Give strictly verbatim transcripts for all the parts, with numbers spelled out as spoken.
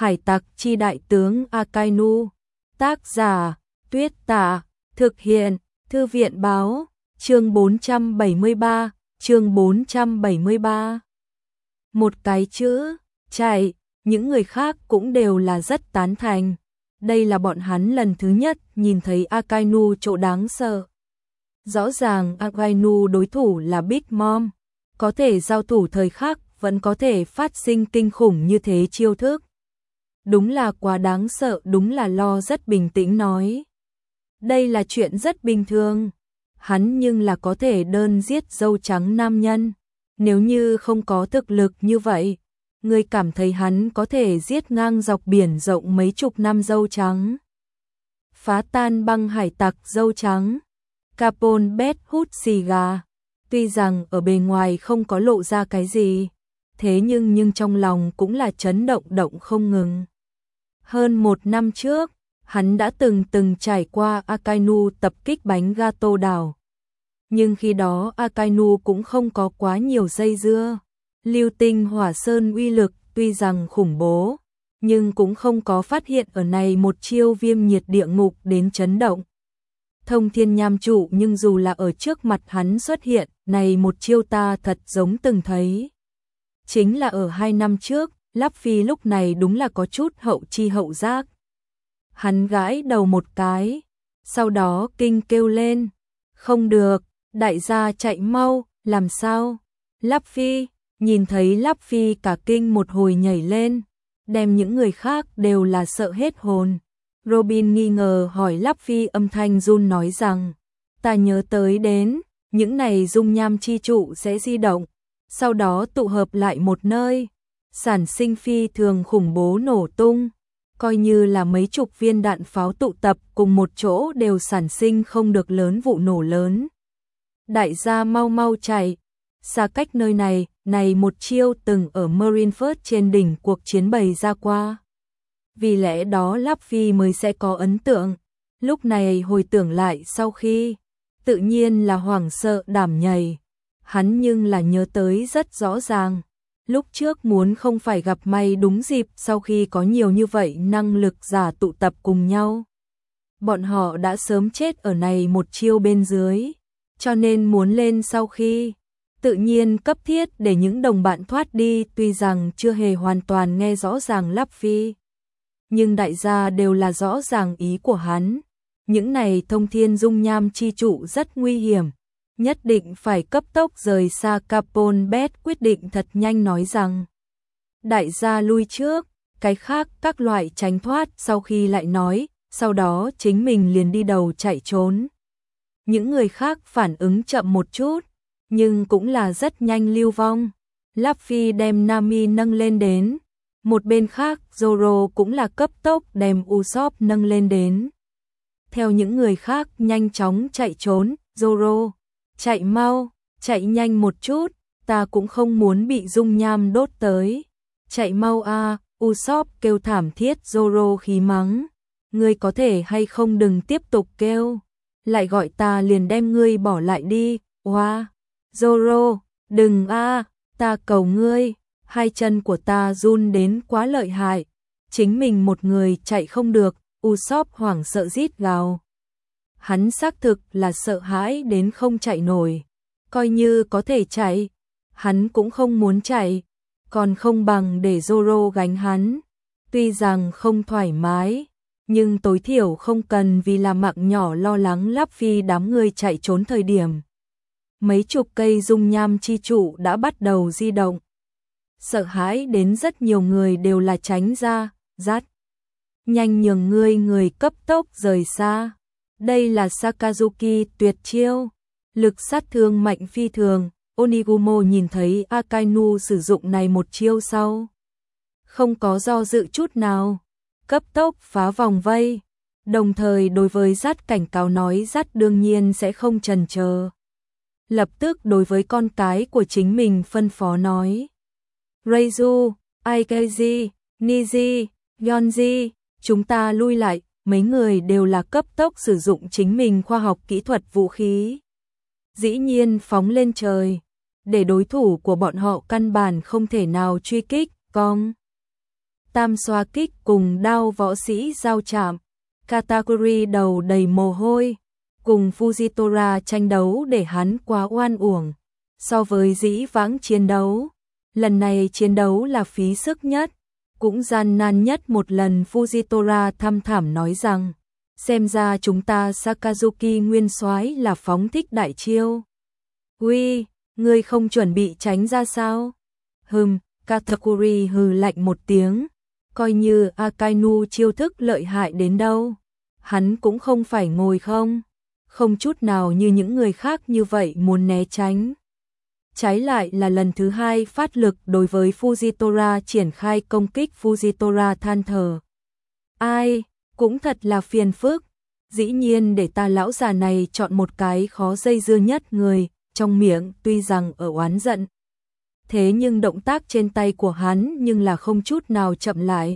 Hải tặc chi đại tướng Akainu. Tác giả Tuyết Tả. Thực hiện Thư viện báo. Chương bốn trăm bảy mươi ba. Chương bốn trăm bảy mươi ba. Một cái chữ, chạy, những người khác cũng đều là rất tán thành. Đây là bọn hắn lần thứ nhất nhìn thấy Akainu chỗ đáng sợ. Rõ ràng Akainu đối thủ là Big Mom, có thể giao thủ thời khắc vẫn có thể phát sinh kinh khủng như thế chiêu thức. Đúng là quá đáng sợ, đúng là Lo rất bình tĩnh nói. Đây là chuyện rất bình thường. Hắn nhưng là có thể đơn giết dâu trắng nam nhân. Nếu như không có thực lực như vậy, người cảm thấy hắn có thể giết ngang dọc biển rộng mấy chục năm dâu trắng. Phá tan băng hải tặc dâu trắng. Capone Bét hút xì gà. Tuy rằng ở bề ngoài không có lộ ra cái gì, thế nhưng nhưng trong lòng cũng là chấn động động không ngừng. Hơn một năm trước, hắn đã từng từng trải qua Akainu tập kích bánh gato đảo. Nhưng khi đó Akainu cũng không có quá nhiều dây dưa. Lưu tinh hỏa sơn uy lực tuy rằng khủng bố, nhưng cũng không có phát hiện ở này một chiêu viêm nhiệt địa ngục đến chấn động. Thông thiên nham trụ nhưng dù là ở trước mặt hắn xuất hiện, này một chiêu ta thật giống từng thấy. Chính là ở hai năm trước, Luffy lúc này đúng là có chút hậu chi hậu giác. Hắn gãi đầu một cái, sau đó kinh kêu lên. Không được, đại gia chạy mau, làm sao? Luffy, nhìn thấy Luffy cả kinh một hồi nhảy lên, đem những người khác đều là sợ hết hồn. Robin nghi ngờ hỏi Luffy, âm thanh run nói rằng, ta nhớ tới đến, những này dung nham chi trụ sẽ di động, sau đó tụ hợp lại một nơi, sản sinh phi thường khủng bố nổ tung, coi như là mấy chục viên đạn pháo tụ tập cùng một chỗ đều sản sinh không được lớn vụ nổ lớn. Đại gia mau mau chạy, xa cách nơi này, này một chiêu từng ở Marineford trên đỉnh cuộc chiến bày ra qua. Vì lẽ đó Luffy mới sẽ có ấn tượng, lúc này hồi tưởng lại sau khi, tự nhiên là hoảng sợ đảm nhảy. Hắn nhưng là nhớ tới rất rõ ràng, lúc trước muốn không phải gặp may đúng dịp sau khi có nhiều như vậy năng lực giả tụ tập cùng nhau. Bọn họ đã sớm chết ở này một chiêu bên dưới, cho nên muốn lên sau khi, tự nhiên cấp thiết để những đồng bạn thoát đi, tuy rằng chưa hề hoàn toàn nghe rõ ràng Luffy. Nhưng đại gia đều là rõ ràng ý của hắn, những này thông thiên dung nham chi trụ rất nguy hiểm, nhất định phải cấp tốc rời xa. Capone Bét quyết định thật nhanh nói rằng, đại gia lui trước, cái khác các loại tránh thoát, sau khi lại nói, sau đó chính mình liền đi đầu chạy trốn. Những người khác phản ứng chậm một chút, nhưng cũng là rất nhanh lưu vong. Luffy đem Nami nâng lên đến, một bên khác Zoro cũng là cấp tốc đem Usopp nâng lên đến. Theo những người khác nhanh chóng chạy trốn, Zoro, chạy mau, chạy nhanh một chút, ta cũng không muốn bị dung nham đốt tới. Chạy mau a, à, Usopp kêu thảm thiết. Zoro khí mắng, ngươi có thể hay không đừng tiếp tục kêu, lại gọi ta liền đem ngươi bỏ lại đi. Wow, Zoro, đừng a, à, ta cầu ngươi. Hai chân của ta run đến quá lợi hại, chính mình một người chạy không được. Usopp hoảng sợ rít gào. Hắn xác thực là sợ hãi đến không chạy nổi, coi như có thể chạy, hắn cũng không muốn chạy, còn không bằng để Zoro gánh hắn. Tuy rằng không thoải mái, nhưng tối thiểu không cần vì là mạng nhỏ lo lắng. Luffy đám người chạy trốn thời điểm, mấy chục cây dung nham chi trụ đã bắt đầu di động. Sợ hãi đến rất nhiều người đều là tránh ra, rát. Nhanh nhường ngươi người cấp tốc rời xa. Đây là Sakazuki tuyệt chiêu, lực sát thương mạnh phi thường. Onigumo nhìn thấy Akainu sử dụng này một chiêu sau, không có do dự chút nào, cấp tốc phá vòng vây, đồng thời đối với Dát cảnh cáo nói Dát đương nhiên sẽ không chần chờ. Lập tức đối với con cái của chính mình phân phó nói, Reizu, Aikaji, Niji, Yonji, chúng ta lui lại. Mấy người đều là cấp tốc sử dụng chính mình khoa học kỹ thuật vũ khí, dĩ nhiên phóng lên trời, để đối thủ của bọn họ căn bản không thể nào truy kích. Cong tam xoa kích cùng đao võ sĩ giao chạm. Katakuri đầu đầy mồ hôi, cùng Fujitora tranh đấu để hắn quá oan uổng. So với dĩ vãng chiến đấu, lần này chiến đấu là phí sức nhất, cũng gian nan nhất một lần. Fujitora thăm thảm nói rằng, xem ra chúng ta Sakazuki nguyên soái là phóng thích đại chiêu. Uy, ngươi không chuẩn bị tránh ra sao? Hừm, Katakuri hừ lạnh một tiếng, coi như Akainu chiêu thức lợi hại đến đâu, hắn cũng không phải ngồi không, không chút nào như những người khác như vậy muốn né tránh. Trái lại là lần thứ hai phát lực đối với Fujitora triển khai công kích. Fujitora than thở. Ai, cũng thật là phiền phức, dĩ nhiên để ta lão già này chọn một cái khó dây dưa nhất người, trong miệng tuy rằng ở oán giận. Thế nhưng động tác trên tay của hắn nhưng là không chút nào chậm lại.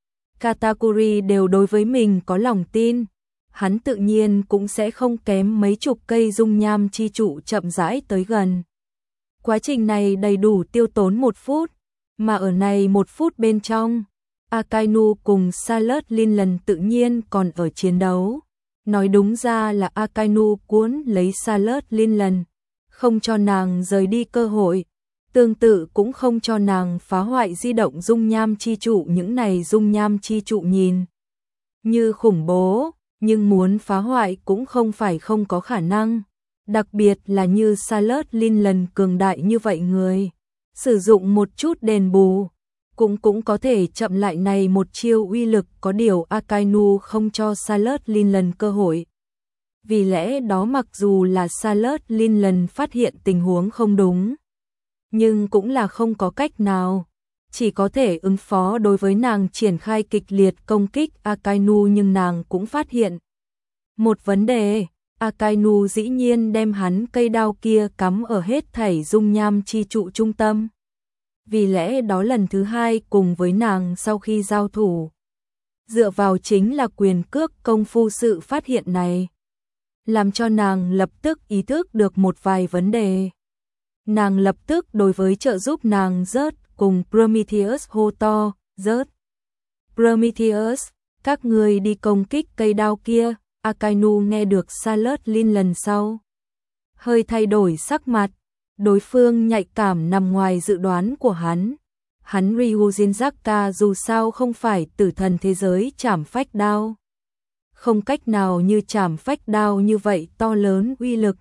Katakuri đều đối với mình có lòng tin, hắn tự nhiên cũng sẽ không kém mấy chục cây dung nham chi trụ chậm rãi tới gần. Quá trình này đầy đủ tiêu tốn một phút, mà ở này một phút bên trong, Akainu cùng Charlotte Linland tự nhiên còn ở chiến đấu. Nói đúng ra là Akainu cuốn lấy Charlotte Linland, không cho nàng rời đi cơ hội, tương tự cũng không cho nàng phá hoại di động dung nham chi trụ. Những này dung nham chi trụ nhìn như khủng bố, nhưng muốn phá hoại cũng không phải không có khả năng. Đặc biệt là như Charlotte Linland cường đại như vậy người, sử dụng một chút đền bù, cũng cũng có thể chậm lại này một chiêu uy lực. Có điều Akainu không cho Charlotte Linland cơ hội. Vì lẽ đó mặc dù là Charlotte Linland phát hiện tình huống không đúng, nhưng cũng là không có cách nào, chỉ có thể ứng phó đối với nàng triển khai kịch liệt công kích Akainu. Nhưng nàng cũng phát hiện một vấn đề, Akainu dĩ nhiên đem hắn cây đao kia cắm ở hết thảy dung nham chi trụ trung tâm. Vì lẽ đó lần thứ hai cùng với nàng sau khi giao thủ, dựa vào chính là quyền cước công phu. Sự phát hiện này làm cho nàng lập tức ý thức được một vài vấn đề. Nàng lập tức đối với trợ giúp nàng rớt cùng Prometheus hô to, rớt. Prometheus, các người đi công kích cây đao kia. Akainu nghe được Charlotte Linland sau, hơi thay đổi sắc mặt, đối phương nhạy cảm nằm ngoài dự đoán của hắn. Hắn Ryujin Zaka dù sao không phải tử thần thế giới chảm phách đao, không cách nào như chảm phách đao như vậy to lớn uy lực.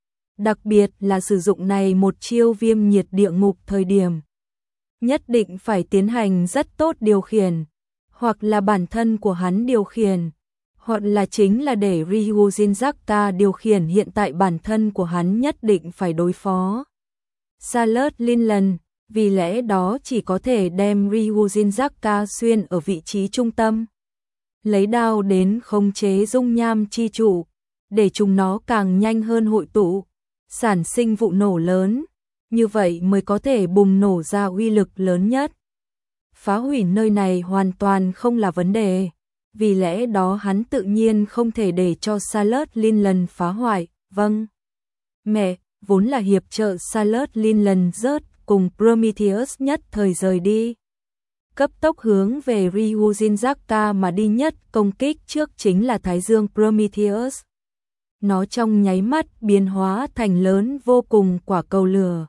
Đặc biệt là sử dụng này một chiêu viêm nhiệt địa ngục thời điểm, nhất định phải tiến hành rất tốt điều khiển, hoặc là bản thân của hắn điều khiển, hoặc là chính là để Ryujin Zaka điều khiển. Hiện tại bản thân của hắn nhất định phải đối phó Charlotte Linland, vì lẽ đó chỉ có thể đem Ryujin Zaka xuyên ở vị trí trung tâm, lấy đao đến khống chế dung nham chi trụ, để chúng nó càng nhanh hơn hội tụ, sản sinh vụ nổ lớn, như vậy mới có thể bùng nổ ra uy lực lớn nhất. Phá hủy nơi này hoàn toàn không là vấn đề, vì lẽ đó hắn tự nhiên không thể để cho Charlotte Linland phá hoại. Vâng, mẹ, vốn là hiệp trợ Charlotte Linland rớt cùng Prometheus nhất thời rời đi, cấp tốc hướng về Ryujin Zaka mà đi. Nhất công kích trước chính là Thái Dương Prometheus. Nó trong nháy mắt biến hóa thành lớn vô cùng quả cầu lửa,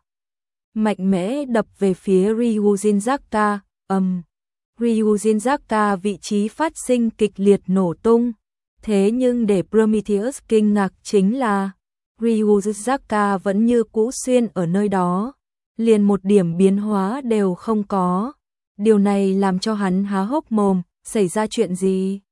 mạnh mẽ đập về phía Ryujin Zaka. Ầm, Ryujin Zaka vị trí phát sinh kịch liệt nổ tung. Thế nhưng để Prometheus kinh ngạc chính là Ryujin Zaka vẫn như cũ xuyên ở nơi đó, liền một điểm biến hóa đều không có. Điều này làm cho hắn há hốc mồm, xảy ra chuyện gì?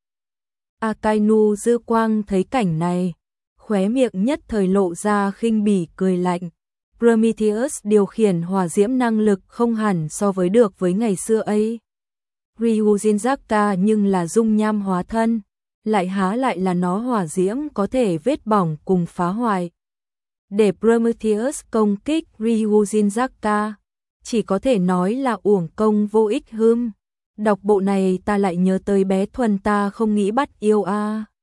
Akainu dư quang thấy cảnh này, khóe miệng nhất thời lộ ra khinh bỉ cười lạnh. Prometheus điều khiển hỏa diễm năng lực không hẳn so với được với ngày xưa ấy. Ryujin Zaka nhưng là dung nham hóa thân, lại há lại là nó hỏa diễm có thể vết bỏng cùng phá hoại. Để Prometheus công kích Ryujin Zaka, chỉ có thể nói là uổng công vô ích hưm. Đọc bộ này ta lại nhớ tới bé Thuần ta không nghĩ bắt yêu a. À.